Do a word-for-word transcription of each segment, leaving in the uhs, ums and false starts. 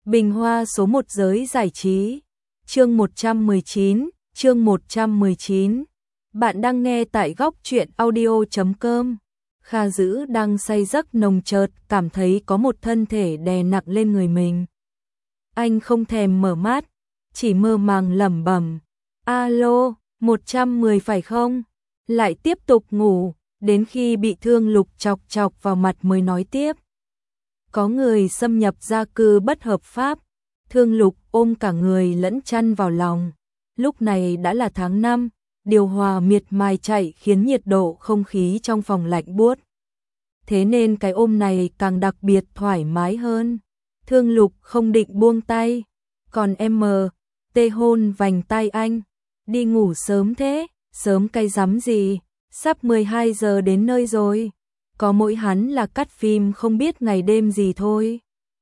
Bình Hoa số một giới giải trí. Chương một trăm mười chín, chương một trăm mười chín. Bạn đang nghe tại góc truyện audio chấm com. Kha Dữ đang say giấc nồng chợt cảm thấy có một thân thể đè nặng lên người mình. Anh không thèm mở mắt, chỉ mơ màng lẩm bẩm, "Alo, một trăm mười phải không?" Lại tiếp tục ngủ, đến khi bị Thương Lục chọc chọc vào mặt mới nói tiếp. Có người xâm nhập gia cư bất hợp pháp. Thương Lục ôm cả người lẫn chăn vào lòng. Lúc này đã là tháng năm, điều hòa miệt mài chạy khiến nhiệt độ không khí trong phòng lạnh buốt. Thế nên cái ôm này càng đặc biệt thoải mái hơn. Thương Lục không định buông tay, còn em mờ, tê hôn vành tay anh. Đi ngủ sớm thế, sớm cái rắm gì, sắp mười hai giờ đến nơi rồi. Có mỗi hắn là cắt phim không biết ngày đêm gì thôi.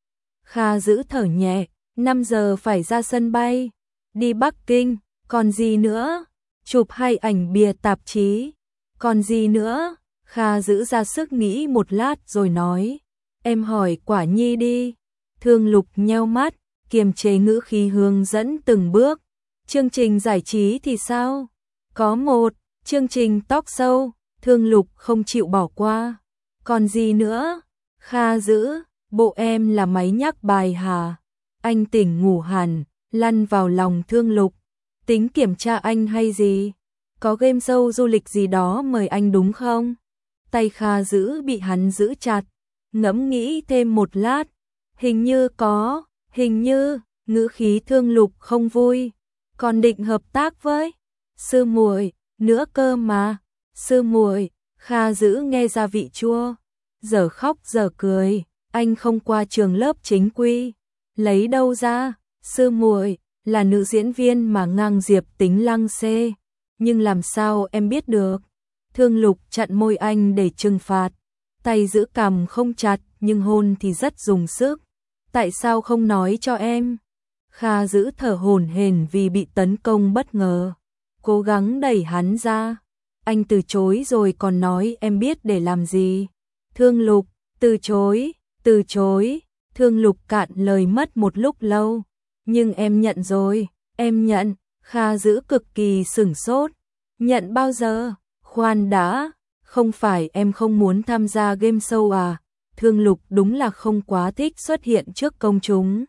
Kha Dữ thở nhẹ, năm giờ phải ra sân bay, đi Bắc Kinh, còn gì nữa? Chụp hai ảnh bìa tạp chí, còn gì nữa? Kha Dữ ra sức nghĩ một lát rồi nói, em hỏi Quả Nhi đi. Thương Lục nheo mắt, kiềm chế ngữ khí hướng dẫn từng bước. Chương trình giải trí thì sao? Có một, chương trình talk show, Thương Lục không chịu bỏ qua. Còn gì nữa? Kha Dữ, bộ em là máy nhắc bài hả? Anh tỉnh ngủ hẳn, lăn vào lòng Thương Lục. Tính kiểm tra anh hay gì? Có game show du lịch gì đó mời anh đúng không? Tay Kha Dữ bị hắn giữ chặt, ngẫm nghĩ thêm một lát. Hình như có, hình như, ngữ khí Thương Lục không vui. Còn định hợp tác với sư muội nữa cơ mà. Sư muội, Kha Dữ nghe ra vị chua, giờ khóc giờ cười, anh không qua trường lớp chính quy, lấy đâu ra? Sư muội là nữ diễn viên mà ngang Diệp Tính lăng xê, nhưng làm sao em biết được? Thương Lục chặn môi anh để trừng phạt, tay giữ cằm không chặt nhưng hôn thì rất dùng sức. Tại sao không nói cho em? Kha Dữ thở hổn hển vì bị tấn công bất ngờ, cố gắng đẩy hắn ra. Anh từ chối rồi còn nói em biết để làm gì? Thương Lục, từ chối, từ chối. Thương Lục cạn lời mất một lúc lâu. Nhưng em nhận rồi, em nhận. Kha Dữ cực kỳ sửng sốt. Nhận bao giờ? Khoan đã, không phải em không muốn tham gia game show à? Thương Lục đúng là không quá thích xuất hiện trước công chúng.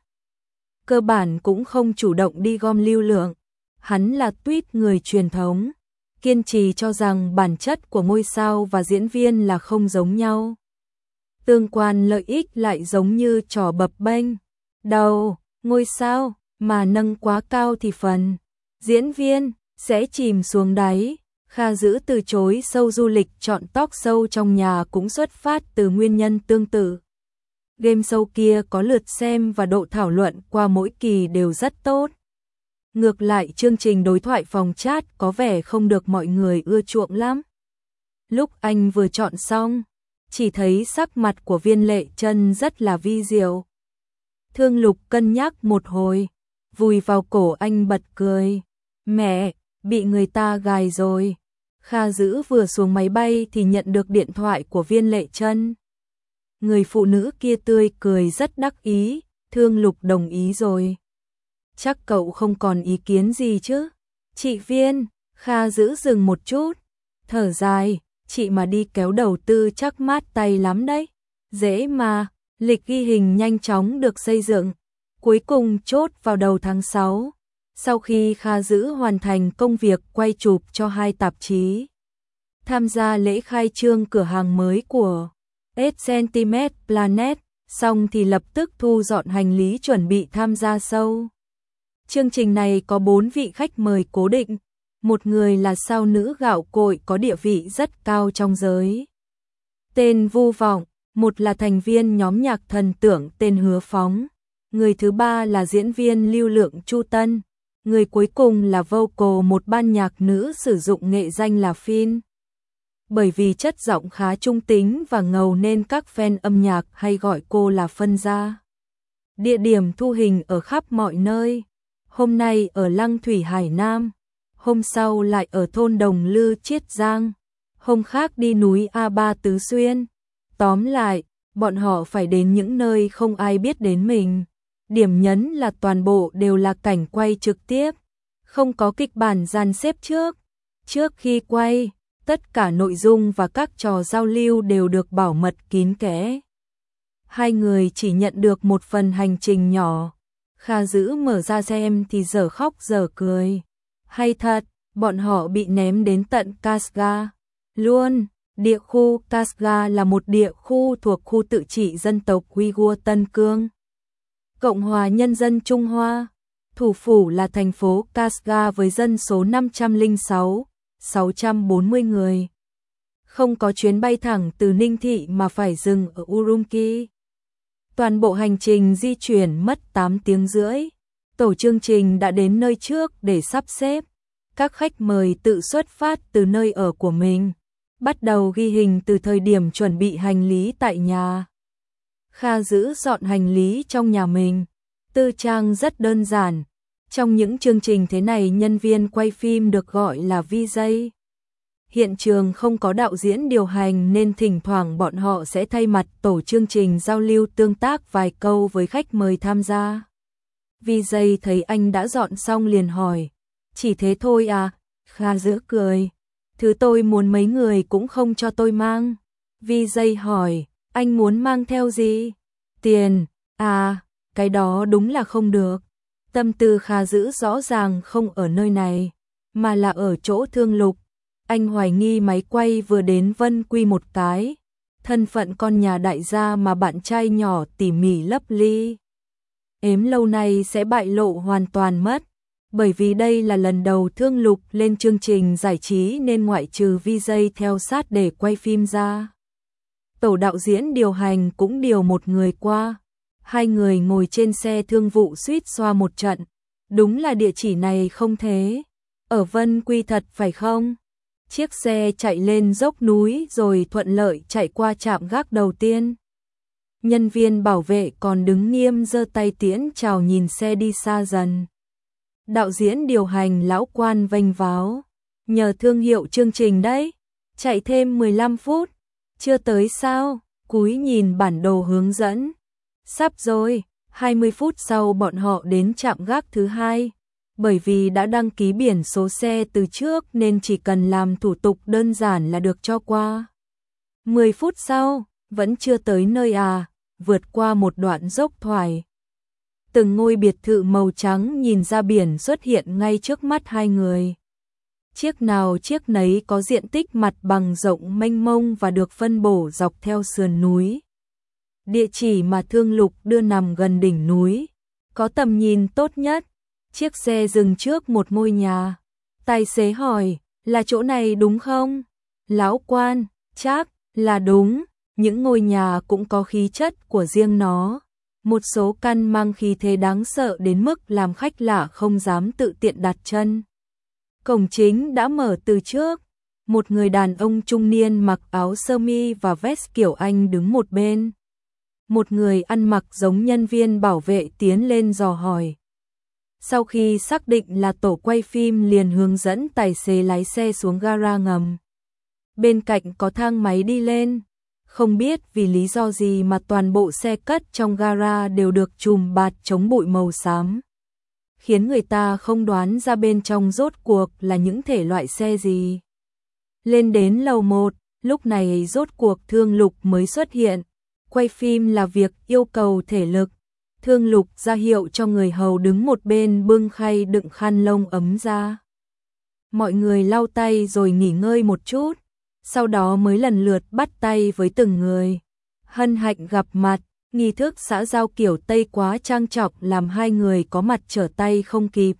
Cơ bản cũng không chủ động đi gom lưu lượng. Hắn là tuýp người truyền thống, kiên trì cho rằng bản chất của ngôi sao và diễn viên là không giống nhau. Tương quan lợi ích lại giống như trò bập bênh. Đầu, ngôi sao, mà nâng quá cao thì phần diễn viên sẽ chìm xuống đáy. Kha Dữ từ chối show du lịch chọn talk show trong nhà cũng xuất phát từ nguyên nhân tương tự. Game show kia có lượt xem và độ thảo luận qua mỗi kỳ đều rất tốt. Ngược lại chương trình đối thoại phòng chat có vẻ không được mọi người ưa chuộng lắm. Lúc anh vừa chọn xong, chỉ thấy sắc mặt của Viên Lệ Chân rất là vi diệu. Thương Lục cân nhắc một hồi, vùi vào cổ anh bật cười. Mẹ, bị người ta gài rồi. Kha Dữ vừa xuống máy bay thì nhận được điện thoại của Viên Lệ Chân. Người phụ nữ kia tươi cười rất đắc ý, Thương Lục đồng ý rồi. Chắc cậu không còn ý kiến gì chứ? Chị Viên, Kha Dữ dừng một chút, thở dài, chị mà đi kéo đầu tư chắc mát tay lắm đấy. Dễ mà, lịch ghi hình nhanh chóng được xây dựng, cuối cùng chốt vào đầu tháng sáu. Sau khi Kha Dữ hoàn thành công việc quay chụp cho hai tạp chí, tham gia lễ khai trương cửa hàng mới của eight centimeter Planet, xong thì lập tức thu dọn hành lý chuẩn bị tham gia show. Chương trình này có bốn vị khách mời cố định, một người là sao nữ gạo cội có địa vị rất cao trong giới tên Vu Vọng, một là thành viên nhóm nhạc thần tượng tên Hứa Phóng, người thứ ba là diễn viên lưu lượng Chu Tân, người cuối cùng là vocal một ban nhạc nữ sử dụng nghệ danh là Phin. Bởi vì chất giọng khá trung tính và ngầu nên các fan âm nhạc hay gọi cô là Phân Gia. Địa điểm thu hình ở khắp mọi nơi. Hôm nay ở Lăng Thủy Hải Nam, hôm sau lại ở thôn Đồng Lư Chiết Giang, hôm khác đi núi A Ba Tứ Xuyên. Tóm lại, bọn họ phải đến những nơi không ai biết đến mình. Điểm nhấn là toàn bộ đều là cảnh quay trực tiếp, không có kịch bản dàn xếp trước. Trước khi quay, tất cả nội dung và các trò giao lưu đều được bảo mật kín kẽ. Hai người chỉ nhận được một phần hành trình nhỏ. Kha Dữ mở ra xem thì dở khóc dở cười. Hay thật, bọn họ bị ném đến tận Kashgar luôn. Địa khu Kashgar là một địa khu thuộc khu tự trị dân tộc Uighur Tân Cương, Cộng hòa Nhân dân Trung Hoa. Thủ phủ là thành phố Kashgar với dân số năm trăm lẻ sáu nghìn sáu trăm bốn mươi người. Không có chuyến bay thẳng từ Ninh Thị mà phải dừng ở Urumqi. Toàn bộ hành trình di chuyển mất tám tiếng rưỡi. Tổ chương trình đã đến nơi trước để sắp xếp. Các khách mời tự xuất phát từ nơi ở của mình, bắt đầu ghi hình từ thời điểm chuẩn bị hành lý tại nhà. Kha Dữ dọn hành lý trong nhà mình. Tư trang rất đơn giản. Trong những chương trình thế này, nhân viên quay phim được gọi là vê gi. Hiện trường không có đạo diễn điều hành nên thỉnh thoảng bọn họ sẽ thay mặt tổ chương trình giao lưu tương tác vài câu với khách mời tham gia. vê gi thấy anh đã dọn xong liền hỏi, chỉ thế thôi à? Kha Dữ cười, thứ tôi muốn mấy người cũng không cho tôi mang. vê gi hỏi, anh muốn mang theo gì? Tiền, à, cái đó đúng là không được. Tâm tư Kha Dữ rõ ràng không ở nơi này, mà là ở chỗ Thương Lục. Anh hoài nghi máy quay vừa đến Vân Quy một cái, thân phận con nhà đại gia mà bạn trai nhỏ tỉ mỉ lấp ly ếm lâu nay sẽ bại lộ hoàn toàn mất. Bởi vì đây là lần đầu Thương Lục lên chương trình giải trí nên ngoại trừ vê gi theo sát để quay phim ra, tổ đạo diễn điều hành cũng điều một người qua. Hai người ngồi trên xe thương vụ suýt xoa một trận. Đúng là địa chỉ này không thế. Ở Vân Quy thật phải không? Chiếc xe chạy lên dốc núi rồi thuận lợi chạy qua trạm gác đầu tiên. Nhân viên bảo vệ còn đứng nghiêm giơ tay tiễn chào nhìn xe đi xa dần. Đạo diễn điều hành lão quan vênh váo, nhờ thương hiệu chương trình đấy, chạy thêm mười lăm phút, chưa tới sao? Cúi nhìn bản đồ hướng dẫn. Sắp rồi, hai mươi phút sau bọn họ đến trạm gác thứ hai. Bởi vì đã đăng ký biển số xe từ trước nên chỉ cần làm thủ tục đơn giản là được cho qua. mười phút sau, vẫn chưa tới nơi à, vượt qua một đoạn dốc thoải. Từng ngôi biệt thự màu trắng nhìn ra biển xuất hiện ngay trước mắt hai người. Chiếc nào chiếc nấy có diện tích mặt bằng rộng mênh mông và được phân bổ dọc theo sườn núi. Địa chỉ mà Thương Lục đưa nằm gần đỉnh núi, có tầm nhìn tốt nhất. Chiếc xe dừng trước một ngôi nhà. Tài xế hỏi, là chỗ này đúng không? Lão quan, chắc là đúng. Những ngôi nhà cũng có khí chất của riêng nó. Một số căn mang khí thế đáng sợ đến mức làm khách lạ không dám tự tiện đặt chân. Cổng chính đã mở từ trước. Một người đàn ông trung niên mặc áo sơ mi và vest kiểu Anh đứng một bên. Một người ăn mặc giống nhân viên bảo vệ tiến lên dò hỏi. Sau khi xác định là tổ quay phim liền hướng dẫn tài xế lái xe xuống gara ngầm. Bên cạnh có thang máy đi lên. Không biết vì lý do gì mà toàn bộ xe cất trong gara đều được chùm bạt chống bụi màu xám, khiến người ta không đoán ra bên trong rốt cuộc là những thể loại xe gì. Lên đến lầu một, lúc này rốt cuộc Thương Lục mới xuất hiện. Quay phim là việc yêu cầu thể lực. Thương Lục ra hiệu cho người hầu đứng một bên bưng khay đựng khăn lông ấm ra. Mọi người lau tay rồi nghỉ ngơi một chút, sau đó mới lần lượt bắt tay với từng người. Hân hạnh gặp mặt, nghi thức xã giao kiểu Tây quá trang trọng làm hai người có mặt trở tay không kịp.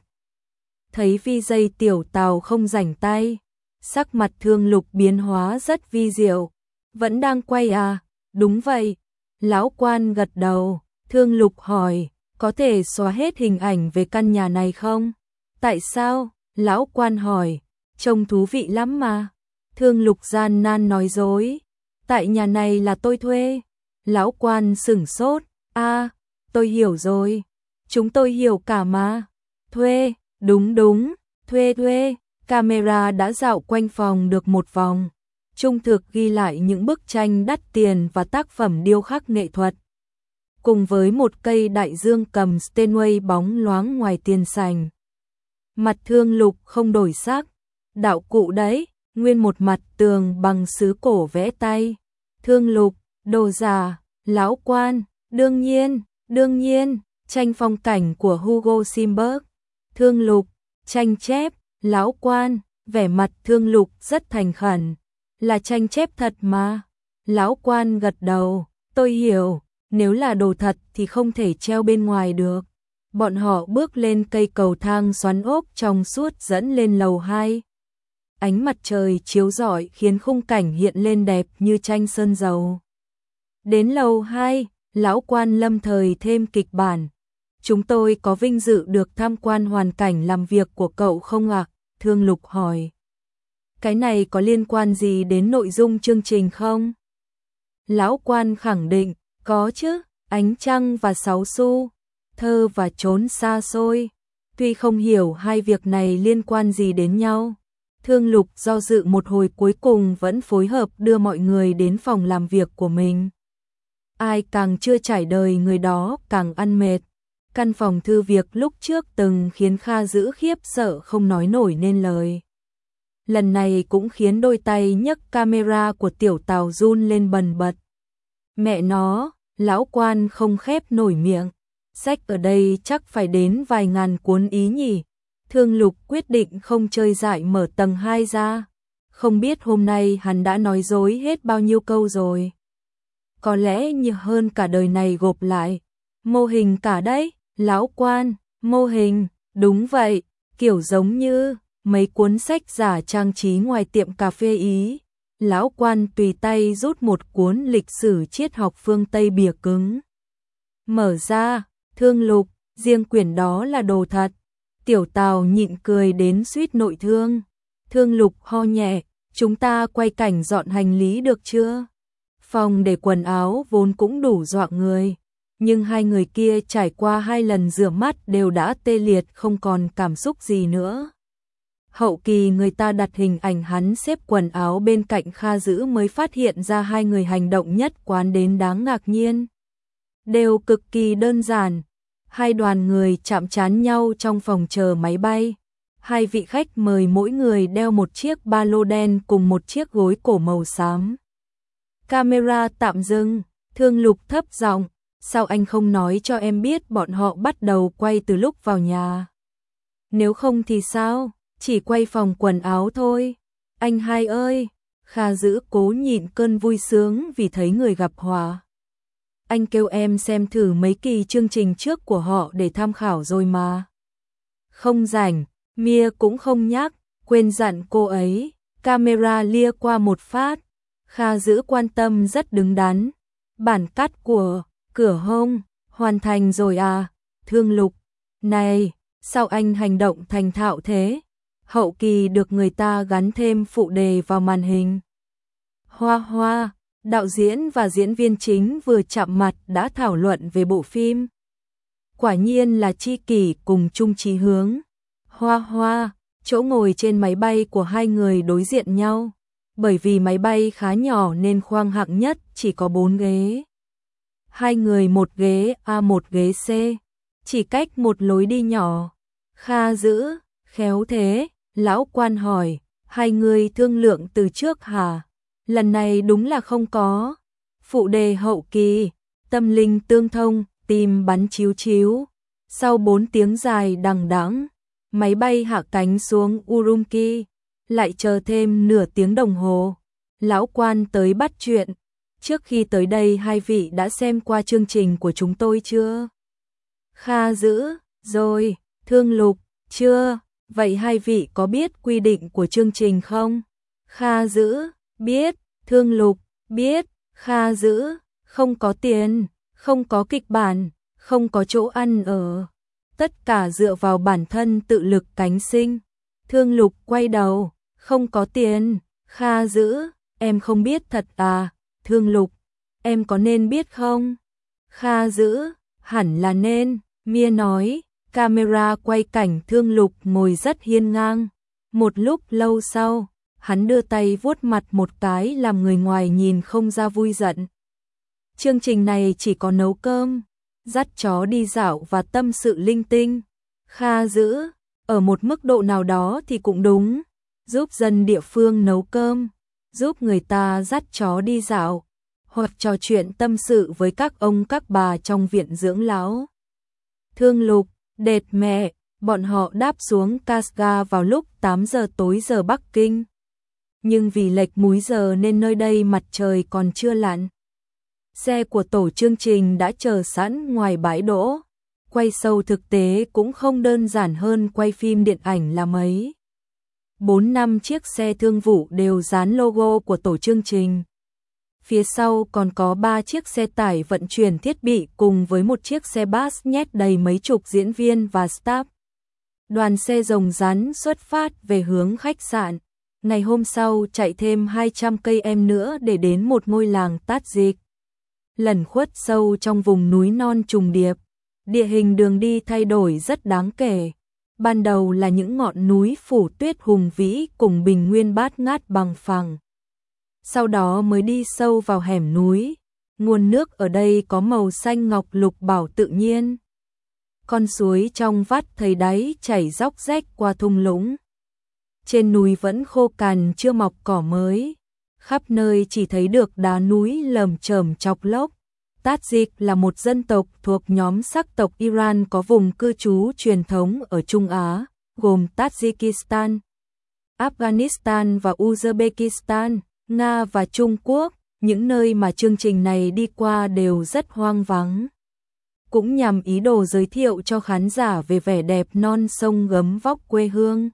Thấy vê gi tiểu Tào không rảnh tay, sắc mặt Thương Lục biến hóa rất vi diệu. Vẫn đang quay à? Đúng vậy. Lão quan gật đầu. Thương Lục hỏi, có thể xóa hết hình ảnh về căn nhà này không? Tại sao? Lão quan hỏi, trông thú vị lắm mà. Thương Lục gian nan nói dối, tại nhà này là tôi thuê. Lão quan sửng sốt, a, à, tôi hiểu rồi. Chúng tôi hiểu cả mà. Thuê, đúng đúng, thuê thuê. Camera đã dạo quanh phòng được một vòng, trung thực ghi lại những bức tranh đắt tiền và tác phẩm điêu khắc nghệ thuật cùng với một cây đại dương cầm Steinway bóng loáng ngoài tiền sảnh. Mặt Thương Lục không đổi sắc, đạo cụ đấy, nguyên một mặt tường bằng sứ cổ vẽ tay. Thương Lục, đồ giả, lão quan, đương nhiên, đương nhiên, tranh phong cảnh của Hugo Simberg. Thương Lục, tranh chép, lão quan, vẻ mặt Thương Lục rất thành khẩn, là tranh chép thật mà. Lão quan gật đầu, tôi hiểu, nếu là đồ thật thì không thể treo bên ngoài được. Bọn họ bước lên cây cầu thang xoắn ốc trong suốt dẫn lên lầu hai. Ánh mặt trời chiếu rọi khiến khung cảnh hiện lên đẹp như tranh sơn dầu. Đến lầu hai, lão quan lâm thời thêm kịch bản. Chúng tôi có vinh dự được tham quan hoàn cảnh làm việc của cậu không ạ? Thương Lục hỏi. Cái này có liên quan gì đến nội dung chương trình không? Lão quan khẳng định, có chứ, ánh trăng và sáu xu, thơ và trốn xa xôi. Tuy không hiểu hai việc này liên quan gì đến nhau, Thương Lục do dự một hồi cuối cùng vẫn phối hợp đưa mọi người đến phòng làm việc của mình. Ai càng chưa trải đời người đó càng ăn mệt. Căn phòng thư việc lúc trước từng khiến Kha Dữ khiếp sợ không nói nổi nên lời. Lần này cũng khiến đôi tay nhấc camera của Tiểu Tào run lên bần bật. Mẹ nó, lão quan không khép nổi miệng. Sách ở đây chắc phải đến vài ngàn cuốn ý nhỉ. Thương Lục quyết định không chơi dại mở tầng hai ra. Không biết hôm nay hắn đã nói dối hết bao nhiêu câu rồi. Có lẽ nhiều hơn cả đời này gộp lại. Mô hình cả đấy, lão quan, mô hình, đúng vậy, kiểu giống như mấy cuốn sách giả trang trí ngoài tiệm cà phê Ý. Lão quan tùy tay rút một cuốn lịch sử triết học phương Tây bìa cứng. Mở ra, Thương Lục, riêng quyển đó là đồ thật. Tiểu Tào nhịn cười đến suýt nội thương. Thương Lục ho nhẹ, chúng ta quay cảnh dọn hành lý được chưa? Phòng để quần áo vốn cũng đủ dọa người, nhưng hai người kia trải qua hai lần rửa mắt đều đã tê liệt không còn cảm xúc gì nữa. Hậu kỳ người ta đặt hình ảnh hắn xếp quần áo bên cạnh Kha Dữ mới phát hiện ra hai người hành động nhất quán đến đáng ngạc nhiên. Đều cực kỳ đơn giản. Hai đoàn người chạm trán nhau trong phòng chờ máy bay. Hai vị khách mời mỗi người đeo một chiếc ba lô đen cùng một chiếc gối cổ màu xám. Camera tạm dừng, Thương Lục thấp giọng, sao anh không nói cho em biết bọn họ bắt đầu quay từ lúc vào nhà? Nếu không thì sao, chỉ quay phòng quần áo thôi. Anh hai ơi, Kha Dữ cố nhịn cơn vui sướng vì thấy người gặp hòa. Anh kêu em xem thử mấy kỳ chương trình trước của họ để tham khảo rồi mà. Không rảnh, Mia cũng không nhắc, quên dặn cô ấy. Camera lia qua một phát. Kha Dữ quan tâm rất đứng đắn. Bản cắt của Cửa Hông hoàn thành rồi à? Thương Lục, này, sao anh hành động thành thạo thế? Hậu kỳ được người ta gắn thêm phụ đề vào màn hình. Hoa Hoa, đạo diễn và diễn viên chính vừa chạm mặt đã thảo luận về bộ phim. Quả nhiên là tri kỷ cùng chung chí hướng. Hoa Hoa, chỗ ngồi trên máy bay của hai người đối diện nhau. Bởi vì máy bay khá nhỏ nên khoang hạng nhất chỉ có bốn ghế. Hai người một ghế A, một ghế C, chỉ cách một lối đi nhỏ. Kha Dữ, khéo thế, lão quan hỏi, hai người thương lượng từ trước hả? Lần này đúng là không có. Phụ đề hậu kỳ, tâm linh tương thông, tim bắn chíu chíu. Sau bốn tiếng dài đằng đẵng, máy bay hạ cánh xuống Urumqi, lại chờ thêm nửa tiếng đồng hồ. Lão quan tới bắt chuyện. Trước khi tới đây hai vị đã xem qua chương trình của chúng tôi chưa? Kha Dữ, rồi. Thương Lục, chưa. Vậy hai vị có biết quy định của chương trình không? Kha Dữ, biết. Thương Lục, biết. Kha Dữ, không có tiền, không có kịch bản, không có chỗ ăn ở. Tất cả dựa vào bản thân tự lực cánh sinh. Thương Lục quay đầu, không có tiền. Kha Dữ, em không biết thật à? Thương Lục, em có nên biết không? Kha Dữ, hẳn là nên. Mia nói, camera quay cảnh Thương Lục ngồi rất hiên ngang. Một lúc lâu sau, hắn đưa tay vuốt mặt một cái làm người ngoài nhìn không ra vui giận. Chương trình này chỉ có nấu cơm, dắt chó đi dạo và tâm sự linh tinh. Kha Dữ, ở một mức độ nào đó thì cũng đúng, giúp dân địa phương nấu cơm, giúp người ta dắt chó đi dạo, hoặc trò chuyện tâm sự với các ông các bà trong viện dưỡng lão. Thương Lục, Đệt mẹ, bọn họ đáp xuống Kashgar vào lúc tám giờ tối giờ Bắc Kinh. Nhưng vì lệch múi giờ nên nơi đây mặt trời còn chưa lặn. Xe của tổ chương trình đã chờ sẵn ngoài bãi đỗ. Quay show thực tế cũng không đơn giản hơn quay phim điện ảnh là mấy. Bốn năm chiếc xe thương vụ đều dán logo của tổ chương trình. Phía sau còn có ba chiếc xe tải vận chuyển thiết bị cùng với một chiếc xe bus nhét đầy mấy chục diễn viên và staff. Đoàn xe rồng rắn xuất phát về hướng khách sạn. Ngày hôm sau chạy thêm hai trăm cây em nữa để đến một ngôi làng Tát Dịch. Lẩn khuất sâu trong vùng núi non trùng điệp. Địa hình đường đi thay đổi rất đáng kể. Ban đầu là những ngọn núi phủ tuyết hùng vĩ cùng bình nguyên bát ngát bằng phẳng. Sau đó mới đi sâu vào hẻm núi. Nguồn nước ở đây có màu xanh ngọc lục bảo tự nhiên. Con suối trong vắt thấy đáy chảy róc rách qua thung lũng. Trên núi vẫn khô cằn chưa mọc cỏ mới. Khắp nơi chỉ thấy được đá núi lởm chởm chọc lốc. Tát Dịch là một dân tộc thuộc nhóm sắc tộc Iran có vùng cư trú truyền thống ở Trung Á, gồm Tajikistan, Afghanistan và Uzbekistan, Nga và Trung Quốc. Những nơi mà chương trình này đi qua đều rất hoang vắng. Cũng nhằm ý đồ giới thiệu cho khán giả về vẻ đẹp non sông gấm vóc quê hương.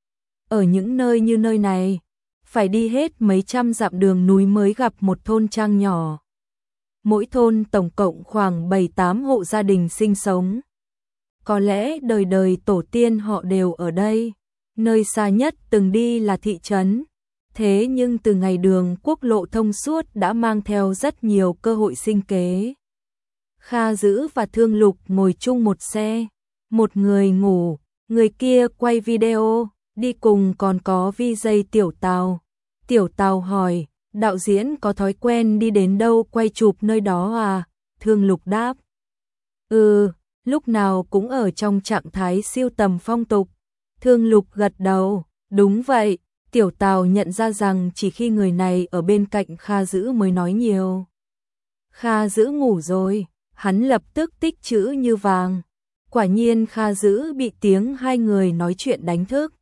Ở những nơi như nơi này, phải đi hết mấy trăm dặm đường núi mới gặp một thôn trang nhỏ. Mỗi thôn tổng cộng khoảng bảy tám hộ gia đình sinh sống. Có lẽ đời đời tổ tiên họ đều ở đây. Nơi xa nhất từng đi là thị trấn. Thế nhưng từ ngày đường quốc lộ thông suốt đã mang theo rất nhiều cơ hội sinh kế. Kha Dữ và Thương Lục ngồi chung một xe. Một người ngủ, người kia quay video, đi cùng còn có vi gi Tiểu Tào. Tiểu Tào hỏi, đạo diễn có thói quen đi đến đâu quay chụp nơi đó à? Thương Lục đáp, ừ, lúc nào cũng ở trong trạng thái siêu tầm phong tục. Thương Lục gật đầu, đúng vậy. Tiểu Tào nhận ra rằng chỉ khi người này ở bên cạnh Kha Dữ mới nói nhiều. Kha Dữ ngủ rồi, hắn lập tức tích chữ như vàng. Quả nhiên Kha Dữ bị tiếng hai người nói chuyện đánh thức.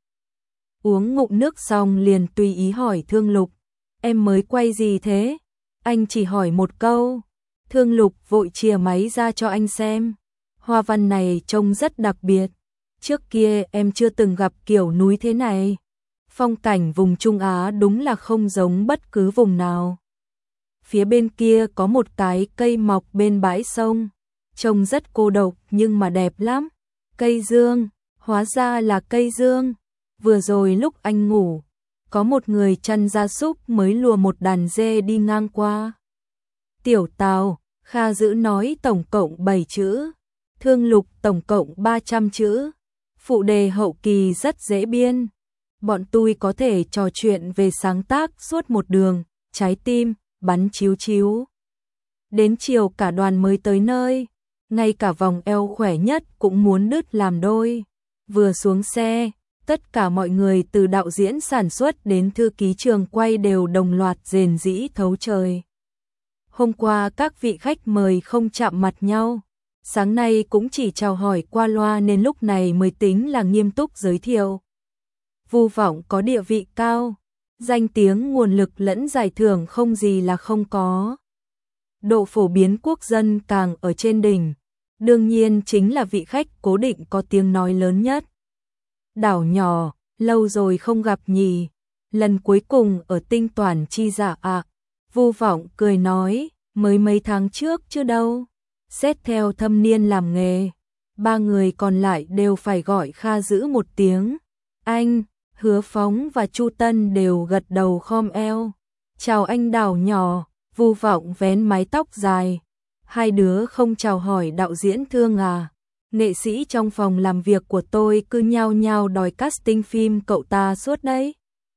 Uống ngụm nước xong liền tùy ý hỏi Thương Lục, em mới quay gì thế? Anh chỉ hỏi một câu. Thương Lục vội chìa máy ra cho anh xem. Hoa văn này trông rất đặc biệt. Trước kia em chưa từng gặp kiểu núi thế này. Phong cảnh vùng Trung Á đúng là không giống bất cứ vùng nào. Phía bên kia có một cái cây mọc bên bãi sông. Trông rất cô độc nhưng mà đẹp lắm. Cây dương, hóa ra là cây dương. Vừa rồi lúc anh ngủ, có một người chăn gia súc mới lùa một đàn dê đi ngang qua. Tiểu Tào, Kha Dữ nói tổng cộng bảy chữ. Thương Lục tổng cộng ba trăm chữ. Phụ đề hậu kỳ rất dễ biên. Bọn tôi có thể trò chuyện về sáng tác suốt một đường, trái tim, bắn chíu chíu. Đến chiều cả đoàn mới tới nơi, ngay cả vòng eo khỏe nhất cũng muốn đứt làm đôi. Vừa xuống xe, tất cả mọi người từ đạo diễn sản xuất đến thư ký trường quay đều đồng loạt rền rĩ thấu trời. Hôm qua các vị khách mời không chạm mặt nhau, sáng nay cũng chỉ chào hỏi qua loa nên lúc này mới tính là nghiêm túc giới thiệu. Vu Vọng có địa vị cao, danh tiếng nguồn lực lẫn giải thưởng không gì là không có. Độ phổ biến quốc dân càng ở trên đỉnh, đương nhiên chính là vị khách cố định có tiếng nói lớn nhất. Đảo nhỏ, lâu rồi không gặp nhỉ, lần cuối cùng ở Tinh Toản Chi Dạ ạ. À. Vu Vọng cười nói, mới mấy tháng trước chứ đâu. Xét theo thâm niên làm nghề, ba người còn lại đều phải gọi Kha Dữ một tiếng. Anh, Hứa Phóng và Chu Tân đều gật đầu khom eo. Chào anh Đảo nhỏ, Vu Vọng vén mái tóc dài. Hai đứa không chào hỏi đạo diễn Thương à? Nghệ sĩ trong phòng làm việc của tôi cứ nhao nhao đòi casting phim cậu ta suốt đấy.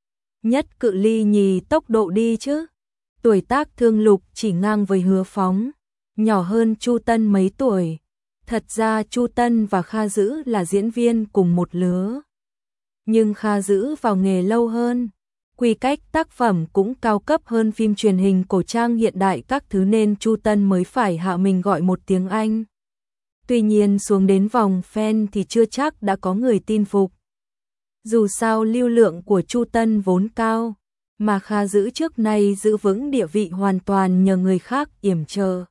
Nhất cự ly nhì tốc độ đi chứ. Tuổi tác Thương Lục chỉ ngang với Hứa Phóng, nhỏ hơn Chu Tân mấy tuổi, Thật ra Chu Tân và Kha Dữ là diễn viên cùng một lứa. Nhưng Kha Dữ vào nghề lâu hơn, quy cách tác phẩm cũng cao cấp hơn phim truyền hình cổ trang hiện đại các thứ nên Chu Tân mới phải hạ mình gọi một tiếng Anh. Tuy nhiên xuống đến vòng fan thì chưa chắc đã có người tin phục. Dù sao lưu lượng của Chu Tân vốn cao, mà Kha Dữ trước nay giữ vững địa vị hoàn toàn nhờ người khác yểm trợ.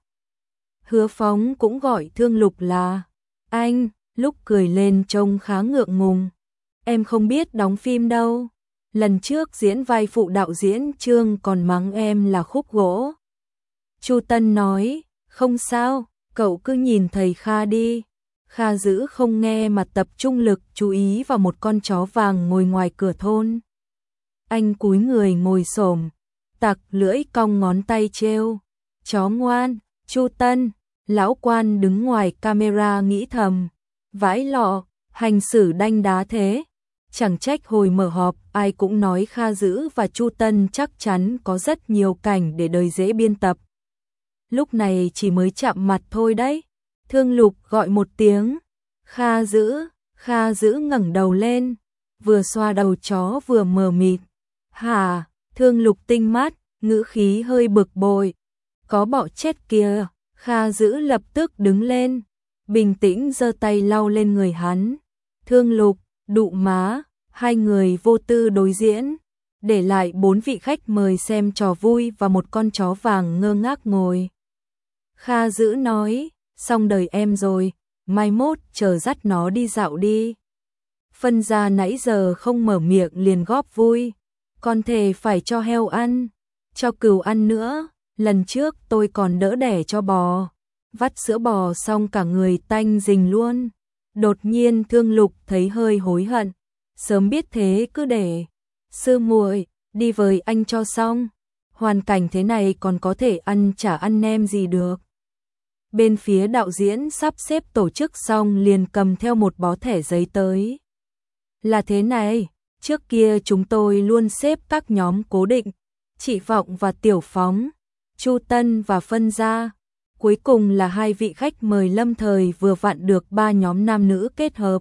Hứa Phóng cũng gọi Thương Lục là anh, lúc cười lên trông khá ngượng ngùng. Em không biết đóng phim đâu. Lần trước diễn vai phụ đạo diễn Trương còn mắng em là khúc gỗ. Chu Tân nói, không sao, cậu cứ nhìn thầy Kha đi. Kha Dữ không nghe mà tập trung lực chú ý vào một con chó vàng ngồi ngoài cửa thôn. Anh cúi người ngồi xổm, tặc lưỡi cong ngón tay trêu. Chó ngoan, Chu Tân. Lão quan đứng ngoài camera nghĩ thầm, vãi lọ, hành xử đanh đá thế. Chẳng trách hồi mở họp ai cũng nói Kha Dữ và Chu Tân chắc chắn có rất nhiều cảnh để đời dễ biên tập. Lúc này chỉ mới chạm mặt thôi đấy. Thương Lục gọi một tiếng, Kha Dữ. Kha Dữ ngẩng đầu lên, vừa xoa đầu chó vừa mờ mịt. Hả? Thương Lục tinh mắt, ngữ khí hơi bực bội. Có bọ chết kìa. Kha Dữ lập tức đứng lên, bình tĩnh giơ tay lau lên người hắn. Thương Lục, đụ má, hai người vô tư đối diễn, để lại bốn vị khách mời xem trò vui và một con chó vàng ngơ ngác ngồi. Kha Dữ nói, xong đời em rồi, mai mốt chờ dắt nó đi dạo đi. Phân gia nãy giờ không mở miệng liền góp vui, con thề phải cho heo ăn, cho cừu ăn nữa. Lần trước tôi còn đỡ đẻ cho bò, vắt sữa bò xong cả người tanh rình luôn. Đột nhiên Thương Lục thấy hơi hối hận, sớm biết thế cứ để sư muội đi với anh cho xong. Hoàn cảnh thế này còn có thể ăn chả ăn nem gì được. Bên phía đạo diễn sắp xếp tổ chức xong liền cầm theo một bó thẻ giấy tới. Là thế này, trước kia chúng tôi luôn xếp các nhóm cố định, Chị Vọng và Tiểu Phóng, Chu Tân và Phân Gia. Cuối cùng là hai vị khách mời lâm thời vừa vặn được ba nhóm nam nữ kết hợp.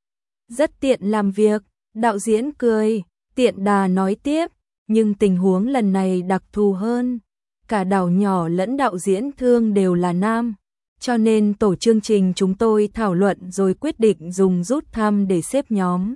Rất tiện làm việc, đạo diễn cười, tiện đà nói tiếp, nhưng tình huống lần này đặc thù hơn. Cả Đào Nhỏ lẫn đạo diễn Thương đều là nam, cho nên tổ chương trình chúng tôi thảo luận rồi quyết định dùng rút thăm để xếp nhóm.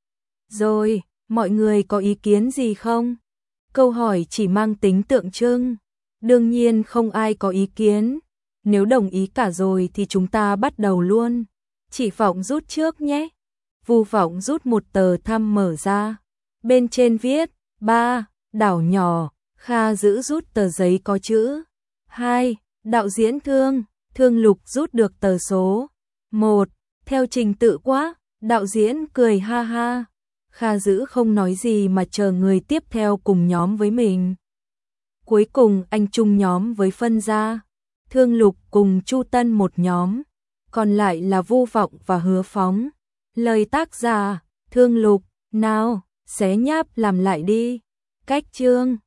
Rồi, mọi người có ý kiến gì không? Câu hỏi chỉ mang tính tượng trưng. Đương nhiên không ai có ý kiến. Nếu đồng ý cả rồi thì chúng ta bắt đầu luôn. Chị Vọng rút trước nhé. Vu Vọng rút một tờ thăm mở ra. Bên trên viết ba. Đào Nhỏ. Kha Dữ rút tờ giấy có chữ hai. Đạo diễn Thương. Thương Lục rút được tờ số một. Theo trình tự quá. Đạo diễn cười ha ha. Kha Dữ không nói gì mà chờ người tiếp theo cùng nhóm với mình. Cuối cùng anh chung nhóm với Phân Gia. Thương Lục cùng Chu Tân một nhóm, còn lại là Vu Vọng và Hứa Phóng. Lời tác giả, Thương Lục, nào, xé nháp làm lại đi. Cách chương